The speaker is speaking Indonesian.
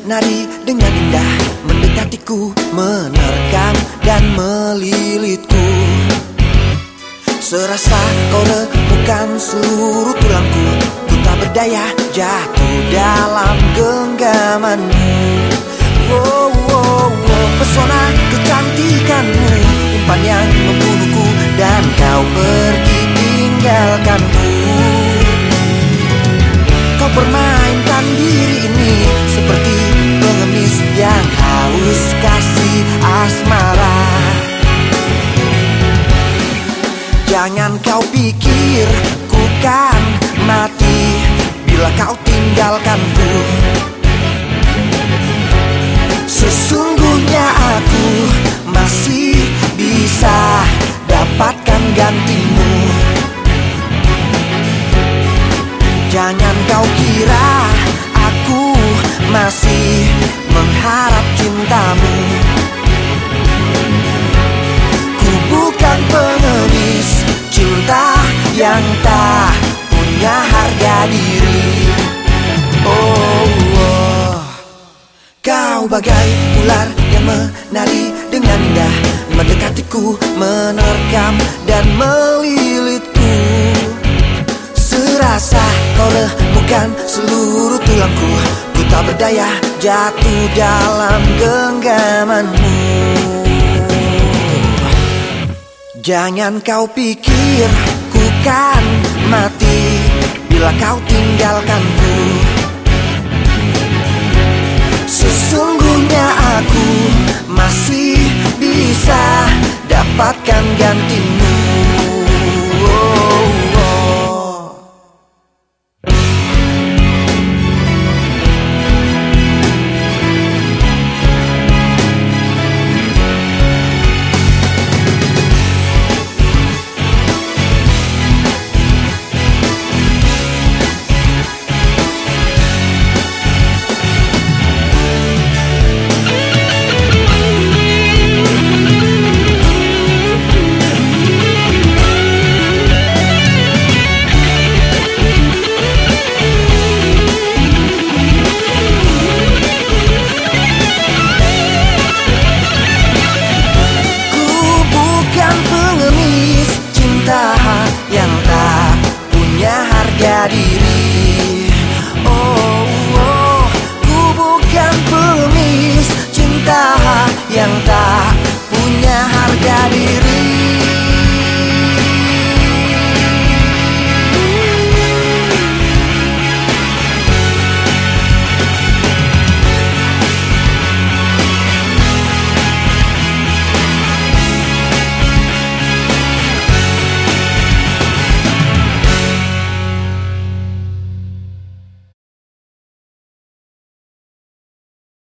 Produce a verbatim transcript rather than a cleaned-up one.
menari dengan indah, mendekatiku, menerkam dan melilitku. Serasa kau remukkan seluruh tulangku, ku tak berdaya jatuh dalam genggamanmu. Wow, wow, wow. Pesona kecantikanmu, umpan yang membunuhku, dan kau pergi tinggalkanku. Kau permainkan diri ini seperti pengemis yang haus kasih asmara. Jangan kau pikir ku kan mati bila kau tinggalkanku. Sesungguhnya aku masih bisa dapatkan gantimu. Jangan kau kira aku masih mengharap cintamu. Ku bukan pengemis cinta yang tak punya harga diri. Oh, oh. Kau bagai ular yang menari dengan indah, mendekatiku, menerkam dan melilitku. Serasa kau remukkan seluruh tulangku, ku tak berdaya jatuh dalam genggamanmu. Jangan kau pikir ku kan mati bila kau tinggalkanku. Sesungguhnya aku masih bisa dapatkan gantimu.